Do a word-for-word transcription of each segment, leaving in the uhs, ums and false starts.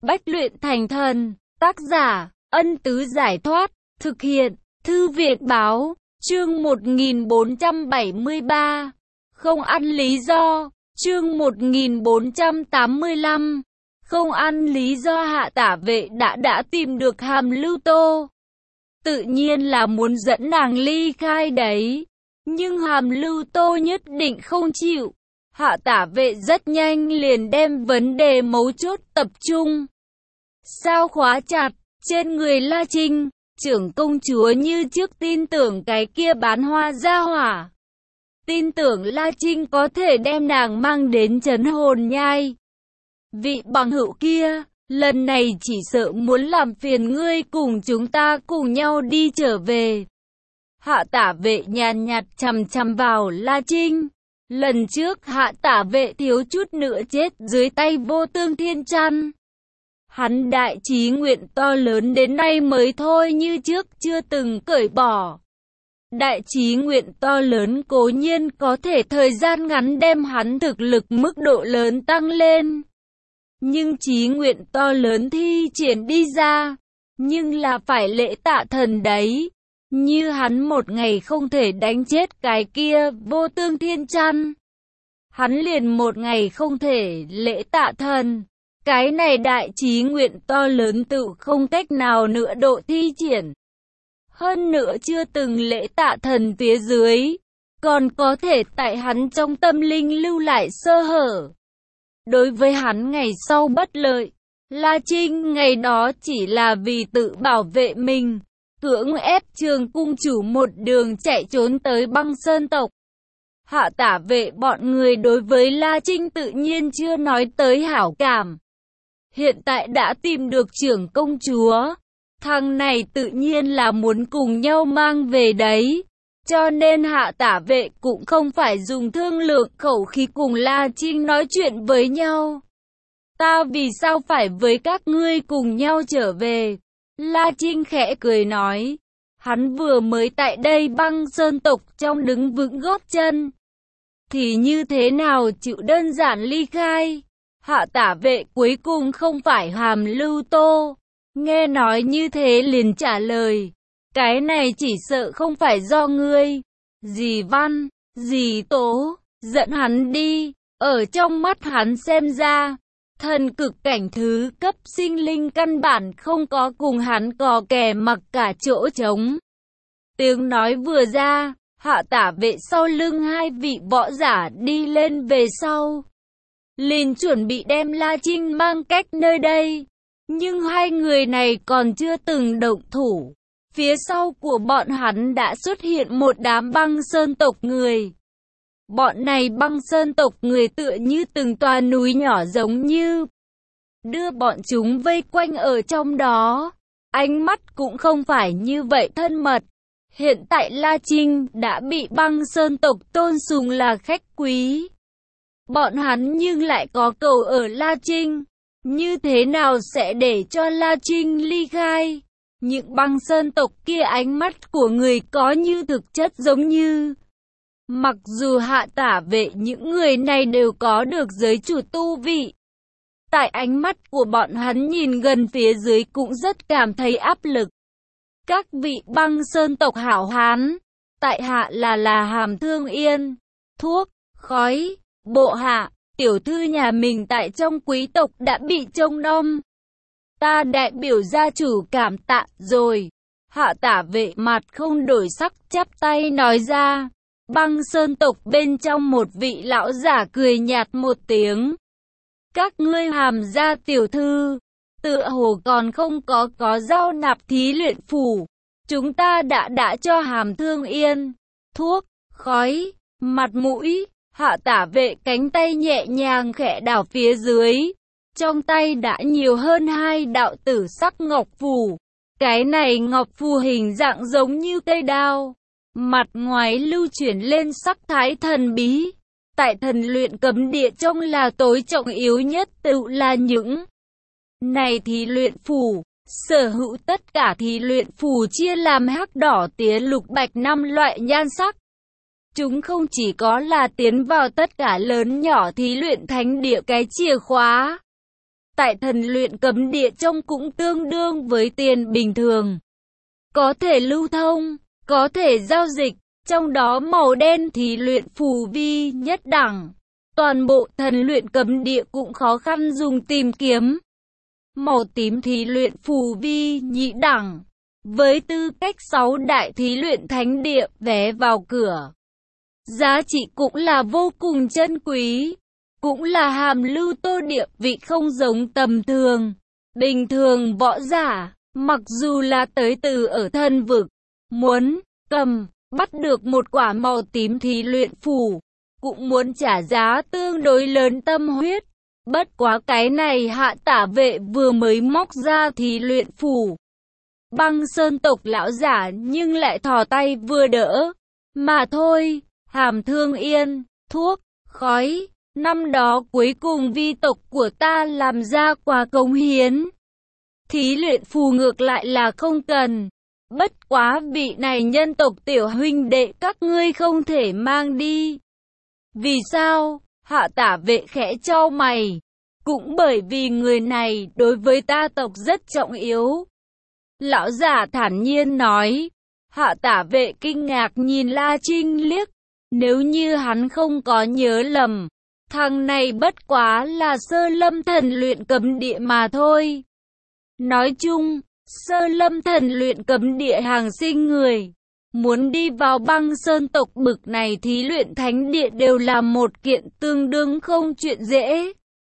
Bách luyện thành thần. Tác giả, Ân Tứ Giải Thoát. Thực hiện, Thư Viện Báo. Chương một nghìn bốn trăm bảy mươi ba. Không ăn lý do. Chương một nghìn bốn trăm tám mươi lăm. Không ăn lý do. Hạ Tả Vệ đã đã tìm được Hàm Lưu Tô. Tự nhiên là muốn dẫn nàng ly khai đấy. Nhưng Hàm Lưu Tô nhất định không chịu. Hạ Tả Vệ rất nhanh liền đem vấn đề mấu chốt tập trung. Sao khóa chặt trên người La Trinh, trưởng công chúa như trước tin tưởng cái kia bán hoa gia hỏa. Tin tưởng La Trinh có thể đem nàng mang đến trấn hồn nhai. Vị bằng hữu kia, lần này chỉ sợ muốn làm phiền ngươi cùng chúng ta cùng nhau đi trở về. Hạ Tả Vệ nhàn nhạt chằm chằm vào La Trinh. Lần trước Hạ Tả Vệ thiếu chút nữa chết dưới tay Vô Tương Thiên Chăn. Hắn đại chí nguyện to lớn đến nay mới thôi như trước chưa từng cởi bỏ. Đại chí nguyện to lớn cố nhiên có thể thời gian ngắn đem hắn thực lực mức độ lớn tăng lên. Nhưng chí nguyện to lớn thi triển đi ra, nhưng là phải lễ tạ thần đấy. Như hắn một ngày không thể đánh chết cái kia Vô Tương Thiên Chăn, hắn liền một ngày không thể lễ tạ thần. Cái này đại chí nguyện to lớn tự không cách nào nữa độ thi triển. Hơn nữa chưa từng lễ tạ thần phía dưới, còn có thể tại hắn trong tâm linh lưu lại sơ hở. Đối với hắn ngày sau bất lợi, La Trinh ngày đó chỉ là vì tự bảo vệ mình, cưỡng ép Trường cung chủ một đường chạy trốn tới Băng Sơn tộc. Hạ Tả Vệ bọn người đối với La Trinh tự nhiên chưa nói tới hảo cảm. Hiện tại đã tìm được trưởng công chúa, thằng này tự nhiên là muốn cùng nhau mang về đấy. Cho nên Hạ Tả Vệ cũng không phải dùng thương lượng khẩu khí cùng La Trinh nói chuyện với nhau. Ta vì sao phải với các ngươi cùng nhau trở về? La Trinh khẽ cười nói. Hắn vừa mới tại đây Băng Sơn tộc trong đứng vững gót chân, thì như thế nào chịu đơn giản ly khai? Hạ Tả Vệ cuối cùng không phải Hàm Lưu Tô. Nghe nói như thế liền trả lời. Cái này chỉ sợ không phải do ngươi, dì Văn, dì Tố, dẫn hắn đi. Ở trong mắt hắn xem ra, thần cực cảnh thứ cấp sinh linh căn bản không có cùng hắn cò kè mặc cả chỗ trống. Tiếng nói vừa ra, Hạ Tả Vệ sau lưng hai vị võ giả đi lên về sau, liền chuẩn bị đem La Trinh mang cách nơi đây. Nhưng hai người này còn chưa từng động thủ. Phía sau của bọn hắn đã xuất hiện một đám Băng Sơn tộc người. Bọn này Băng Sơn tộc người tựa như từng tòa núi nhỏ giống như đưa bọn chúng vây quanh ở trong đó. Ánh mắt cũng không phải như vậy thân mật. Hiện tại La Trinh đã bị Băng Sơn tộc tôn sùng là khách quý. Bọn hắn nhưng lại có cầu ở La Trinh. Như thế nào sẽ để cho La Trinh ly khai? Những Băng Sơn tộc kia ánh mắt của người có như thực chất giống như. Mặc dù Hạ Tả Vệ những người này đều có được giới chủ tu vị, tại ánh mắt của bọn hắn nhìn gần phía dưới cũng rất cảm thấy áp lực. Các vị Băng Sơn tộc hảo hán, tại hạ là là Hàm Thương Yên, thuốc, khói, bộ hạ, tiểu thư nhà mình tại trong quý tộc đã bị trông nom. Ta đại biểu gia chủ cảm tạ rồi. Hạ Tả Vệ mặt không đổi sắc chắp tay nói ra. Băng Sơn tộc bên trong một vị lão giả cười nhạt một tiếng. Các ngươi Hàm gia tiểu thư, tựa hồ còn không có có giao nạp thí luyện phủ. Chúng ta đã đã cho Hàm Thương Yên, thuốc, khói, mặt mũi. Hạ Tả Vệ cánh tay nhẹ nhàng khẽ đảo phía dưới. Trong tay đã nhiều hơn hai đạo tử sắc ngọc phù. Cái này ngọc phù hình dạng giống như cây đao. Mặt ngoài lưu chuyển lên sắc thái thần bí. Tại thần luyện cấm địa trong là tối trọng yếu nhất tự là những này thí luyện phù. Sở hữu tất cả thí luyện phù chia làm hắc đỏ tía lục bạch năm loại nhan sắc. Chúng không chỉ có là tiến vào tất cả lớn nhỏ thí luyện thánh địa cái chìa khóa. tại thần luyện cấm địa trông cũng tương đương với tiền bình thường. Có thể lưu thông, có thể giao dịch, trong đó màu đen thì luyện phù vi nhất đẳng. Toàn bộ thần luyện cấm địa cũng khó khăn dùng tìm kiếm. Màu tím thì luyện phù vi nhị đẳng. Với tư cách sáu đại thí luyện thánh địa, vé vào cửa. Giá trị cũng là vô cùng chân quý. Cũng là hàm lưu tô địa vị không giống tầm thường. Bình thường võ giả, mặc dù là tới từ ở thân vực, muốn cầm, bắt được một quả màu tím thí luyện phù, cũng muốn trả giá tương đối lớn tâm huyết. Bất quá cái này Hạ Tả Vệ vừa mới móc ra thí luyện phù. Băng Sơn tộc lão giả nhưng lại thò tay vừa đỡ. Mà thôi, Hàm Thương Yên, thuốc, khói, năm đó cuối cùng vi tộc của ta làm ra quà cống hiến. Thí luyện phù ngược lại là không cần. Bất quá vị này nhân tộc tiểu huynh đệ các ngươi không thể mang đi. Vì sao? Hạ Tả Vệ khẽ chau mày. Cũng bởi vì người này đối với ta tộc rất trọng yếu. Lão giả thản nhiên nói. Hạ Tả Vệ kinh ngạc nhìn La Trinh liếc. Nếu như hắn không có nhớ lầm, thằng này bất quá là sơ lâm thần luyện cấm địa mà thôi. Nói chung, sơ lâm thần luyện cấm địa hàng sinh người. Muốn đi vào băng sơn tộc bực này thí luyện thánh địa đều là một kiện tương đương không chuyện dễ.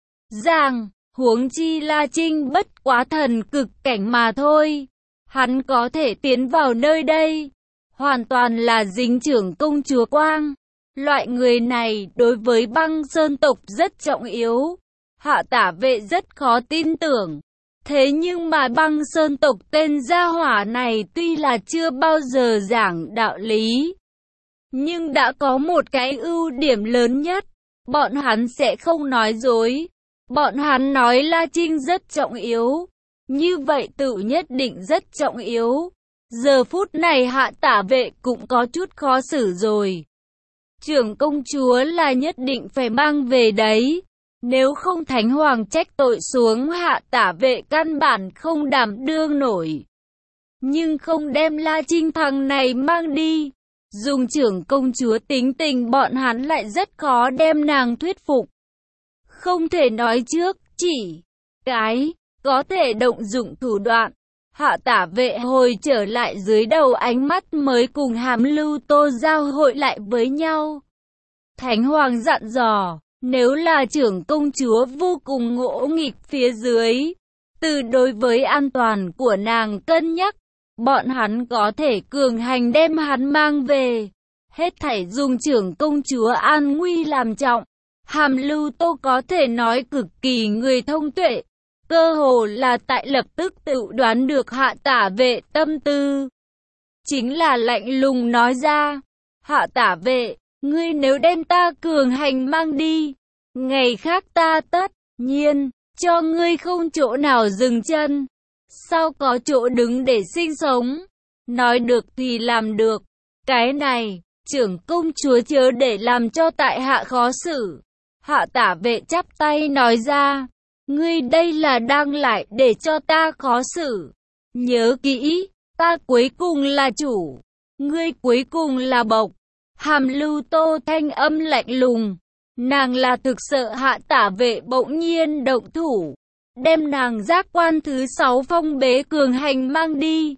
Giang, huống chi La Trinh bất quá thần cực cảnh mà thôi. Hắn có thể tiến vào nơi đây. Hoàn toàn là dính trưởng công chúa Quang. Loại người này đối với băng sơn tộc rất trọng yếu. Hạ Tả Vệ rất khó tin tưởng. Thế nhưng mà băng sơn tộc tên gia hỏa này tuy là chưa bao giờ giảng đạo lý, nhưng đã có một cái ưu điểm lớn nhất. Bọn hắn sẽ không nói dối. Bọn hắn nói La Trinh rất trọng yếu. Như vậy tự nhất định rất trọng yếu. Giờ phút này Hạ Tả Vệ cũng có chút khó xử rồi. Trưởng công chúa là nhất định phải mang về đấy. Nếu không Thánh Hoàng trách tội xuống Hạ Tả Vệ căn bản không đảm đương nổi. Nhưng không đem La Trinh thằng này mang đi. Dùng trưởng công chúa tính tình bọn hắn lại rất khó đem nàng thuyết phục. Không thể nói trước, chỉ cái có thể động dụng thủ đoạn. Hạ Tả Vệ hồi trở lại dưới đầu ánh mắt mới cùng Hàm Lưu Tô giao hội lại với nhau. Thánh Hoàng dặn dò, nếu là trưởng công chúa vô cùng ngỗ nghịch phía dưới, từ đối với an toàn của nàng cân nhắc, bọn hắn có thể cường hành đem hắn mang về. Hết thảy dùng trưởng công chúa an nguy làm trọng. Hàm Lưu Tô có thể nói cực kỳ người thông tuệ. Cơ hồ là tại lập tức tự đoán được Hạ Tả Vệ tâm tư. Chính là lạnh lùng nói ra. Hạ Tả Vệ, ngươi nếu đem ta cường hành mang đi, ngày khác ta tất nhiên cho ngươi không chỗ nào dừng chân. Sao có chỗ đứng để sinh sống? Nói được thì làm được. Cái này, trưởng công chúa chớ để làm cho tại hạ khó xử. Hạ Tả Vệ chắp tay nói ra. Ngươi đây là đang lại để cho ta khó xử. Nhớ kỹ, ta cuối cùng là chủ. Ngươi cuối cùng là bộc. Hàm Lưu Tô thanh âm lạnh lùng. Nàng là thực sợ Hạ Tả Vệ bỗng nhiên động thủ. Đem nàng giác quan thứ sáu phong bế cường hành mang đi.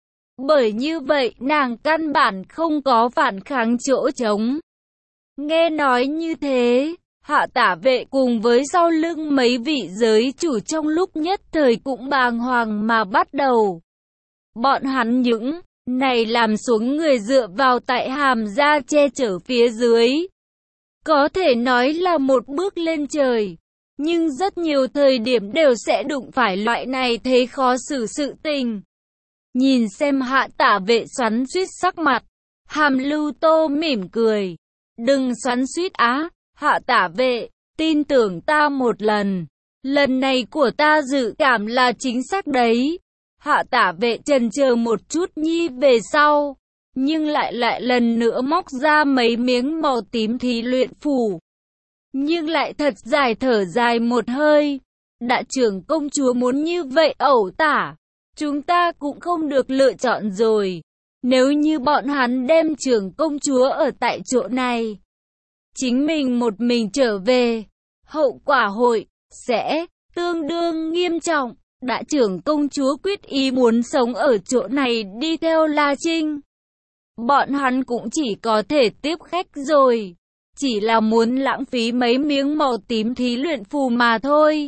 Bởi như vậy nàng căn bản không có phản kháng chỗ trống. Nghe nói như thế, Hạ Tả Vệ cùng với sau lưng mấy vị giới chủ trong lúc nhất thời cũng bàng hoàng mà bắt đầu. Bọn hắn những này làm xuống người dựa vào tại Hàm gia che chở phía dưới. Có thể nói là một bước lên trời. Nhưng rất nhiều thời điểm đều sẽ đụng phải loại này thế khó xử sự tình. Nhìn xem Hạ Tả Vệ xoắn xuýt sắc mặt, Hàm Lưu Tô mỉm cười. Đừng xoắn xuýt á, Hạ Tả Vệ, tin tưởng ta một lần. Lần này của ta dự cảm là chính xác đấy. Hạ Tả Vệ chần chờ một chút nhi về sau, nhưng lại lại lần nữa móc ra mấy miếng màu tím thí luyện phù. Nhưng lại thật dài thở dài một hơi. Đại trưởng công chúa muốn như vậy ẩu tả, chúng ta cũng không được lựa chọn rồi. Nếu như bọn hắn đem trưởng công chúa ở tại chỗ này, chính mình một mình trở về, hậu quả hội sẽ tương đương nghiêm trọng. Đại trưởng công chúa quyết ý muốn sống ở chỗ này đi theo La Trinh. Bọn hắn cũng chỉ có thể tiếp khách rồi, chỉ là muốn lãng phí mấy miếng màu tím thí luyện phù mà thôi.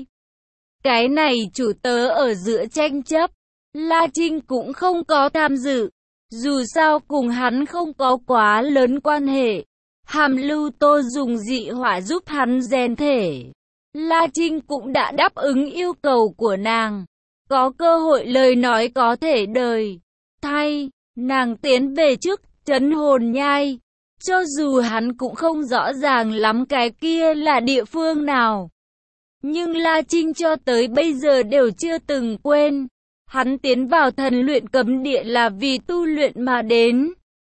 Cái này chủ tớ ở giữa tranh chấp, La Trinh cũng không có tham dự, dù sao cùng hắn không có quá lớn quan hệ. Hàm Lưu Tô dùng dị hỏa giúp hắn rèn thể. La Trinh cũng đã đáp ứng yêu cầu của nàng, có cơ hội lời nói có thể đời thay, nàng tiến về trước trấn hồn nhai. Cho dù hắn cũng không rõ ràng lắm cái kia là địa phương nào, nhưng La Trinh cho tới bây giờ đều chưa từng quên, hắn tiến vào thần luyện cấm địa là vì tu luyện mà đến.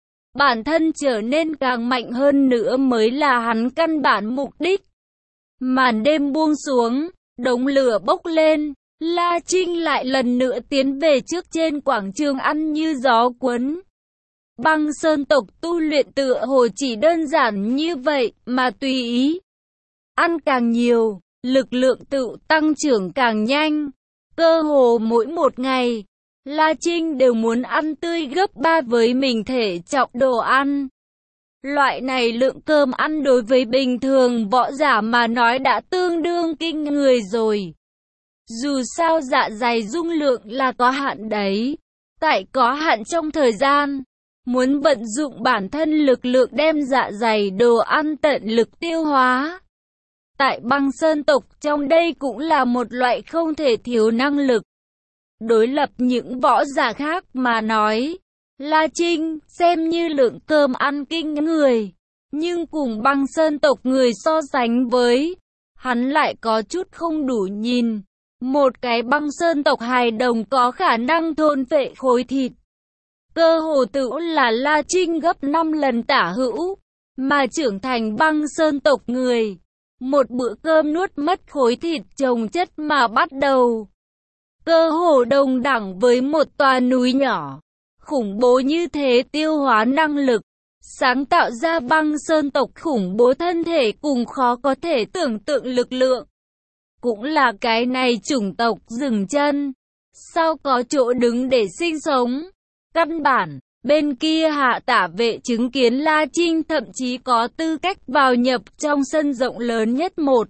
Bản thân trở nên càng mạnh hơn nữa mới là hắn căn bản mục đích. Màn đêm buông xuống, đống lửa bốc lên, La Trinh lại lần nữa tiến về trước trên quảng trường ăn như gió cuốn. Băng Sơn tộc tu luyện tựa hồ chỉ đơn giản như vậy mà tùy ý. Ăn càng nhiều, lực lượng tự tăng trưởng càng nhanh. Cơ hồ mỗi một ngày, La Trinh đều muốn ăn tươi gấp ba với mình thể trọng đồ ăn. Loại này lượng cơm ăn đối với bình thường võ giả mà nói đã tương đương kinh người rồi. Dù sao dạ dày dung lượng là có hạn đấy. Tại có hạn trong thời gian, muốn vận dụng bản thân lực lượng đem dạ dày đồ ăn tận lực tiêu hóa. Tại Băng Sơn tộc trong đây cũng là một loại không thể thiếu năng lực. Đối lập những võ giả khác mà nói, La Trinh xem như lượng cơm ăn kinh người, nhưng cùng Băng Sơn tộc người so sánh với, hắn lại có chút không đủ nhìn. Một cái Băng Sơn tộc hài đồng có khả năng thôn phệ khối thịt, cơ hồ tự là La Trinh gấp năm lần tả hữu, mà trưởng thành Băng Sơn tộc người, một bữa cơm nuốt mất khối thịt chồng chất mà bắt đầu. Cơ hồ đồng đẳng với một tòa núi nhỏ, khủng bố như thế tiêu hóa năng lực, sáng tạo ra Băng Sơn tộc khủng bố thân thể cùng khó có thể tưởng tượng lực lượng. Cũng là cái này chủng tộc dừng chân, sao có chỗ đứng để sinh sống. Căn bản, bên kia Hạ Tả Vệ chứng kiến La Trinh thậm chí có tư cách vào nhập trong sân rộng lớn nhất một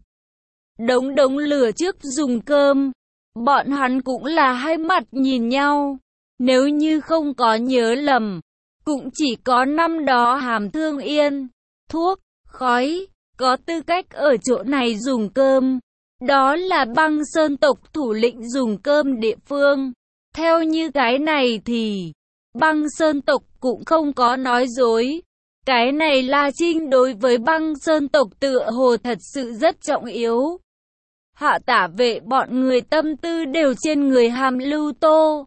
đống đống lửa trước dùng cơm. Bọn hắn cũng là hai mặt nhìn nhau, nếu như không có nhớ lầm, cũng chỉ có năm đó Hàm Thương Yên, thuốc, khói, có tư cách ở chỗ này dùng cơm. Đó là Băng Sơn tộc thủ lĩnh dùng cơm địa phương. Theo như cái này thì Băng Sơn tộc cũng không có nói dối. Cái này La Trinh đối với Băng Sơn tộc tựa hồ thật sự rất trọng yếu. Hạ Tả Vệ bọn người tâm tư đều trên người Hàm Lưu Tô.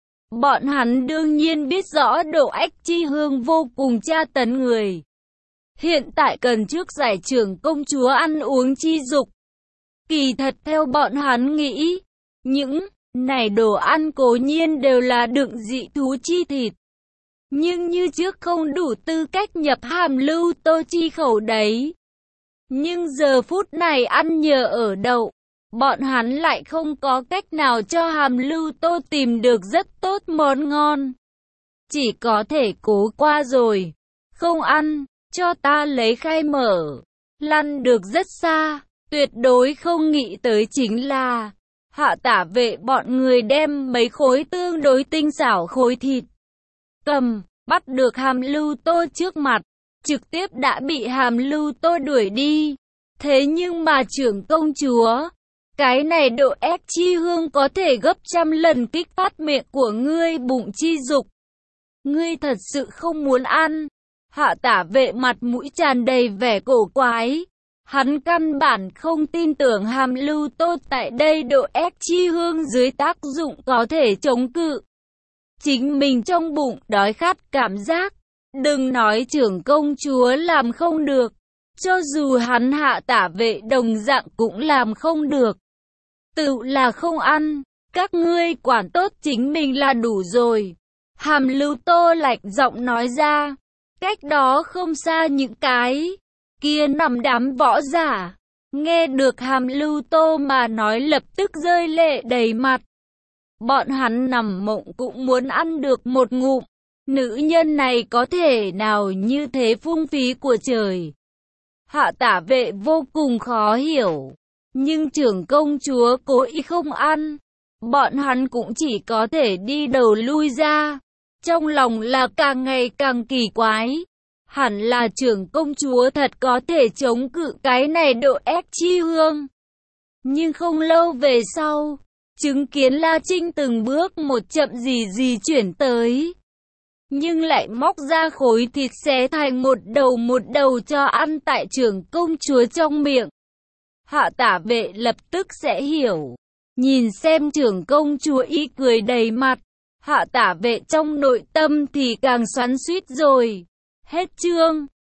Bọn hắn đương nhiên biết rõ Độ Ách Chi Hương vô cùng tra tấn người. Hiện tại cần trước giải trưởng công chúa ăn uống chi dục. Kỳ thật theo bọn hắn nghĩ, những này đồ ăn cố nhiên đều là đựng dị thú chi thịt. Nhưng như trước không đủ tư cách nhập Hàm Lưu Tô chi khẩu đấy. Nhưng giờ phút này ăn nhờ ở đậu, bọn hắn lại không có cách nào cho Hàm Lưu Tô tìm được rất tốt món ngon. Chỉ có thể cố qua rồi. Không ăn, cho ta lấy khai mở. Lăn được rất xa, tuyệt đối không nghĩ tới chính là Hạ Tả Vệ bọn người đem mấy khối tương đối tinh xảo khối thịt cầm, bắt được Hàm Lưu Tô trước mặt, trực tiếp đã bị Hàm Lưu Tô đuổi đi. Thế nhưng mà trưởng công chúa, cái này Độ Ách Chi Hương có thể gấp trăm lần kích phát miệng của ngươi bụng chi dục. Ngươi thật sự không muốn ăn. Hạ Tả Vệ mặt mũi tràn đầy vẻ cổ quái. Hắn căn bản không tin tưởng Hàm Lưu Tô tại đây Độ Ách Chi Hương dưới tác dụng có thể chống cự. Chính mình trong bụng đói khát cảm giác. Đừng nói trưởng công chúa làm không được. Cho dù hắn Hạ Tả Vệ đồng dạng cũng làm không được. tự là không ăn, các ngươi quản tốt chính mình là đủ rồi. Hàm Lưu Tô lạnh giọng nói ra. Cách đó không xa những cái kia nằm đám võ giả, nghe được Hàm Lưu Tô mà nói lập tức rơi lệ đầy mặt. Bọn hắn nằm mộng cũng muốn ăn được một ngụm. Nữ nhân này có thể nào như thế phung phí của trời. Hạ Tả Vệ vô cùng khó hiểu. Nhưng trưởng công chúa cố ý không ăn. Bọn hắn cũng chỉ có thể đi đầu lui ra. Trong lòng là càng ngày càng kỳ quái. Hẳn là trưởng công chúa thật có thể chống cự cái này độ ép chi hương. Nhưng không lâu về sau, chứng kiến La Trinh từng bước một chậm gì gì chuyển tới. Nhưng lại móc ra khối thịt xé thành một đầu một đầu cho ăn tại trưởng công chúa trong miệng. Hạ Tả Vệ lập tức sẽ hiểu. Nhìn xem trưởng công chúa ý cười đầy mặt. Hạ Tả Vệ trong nội tâm thì càng xoắn xuýt rồi. Hết chương.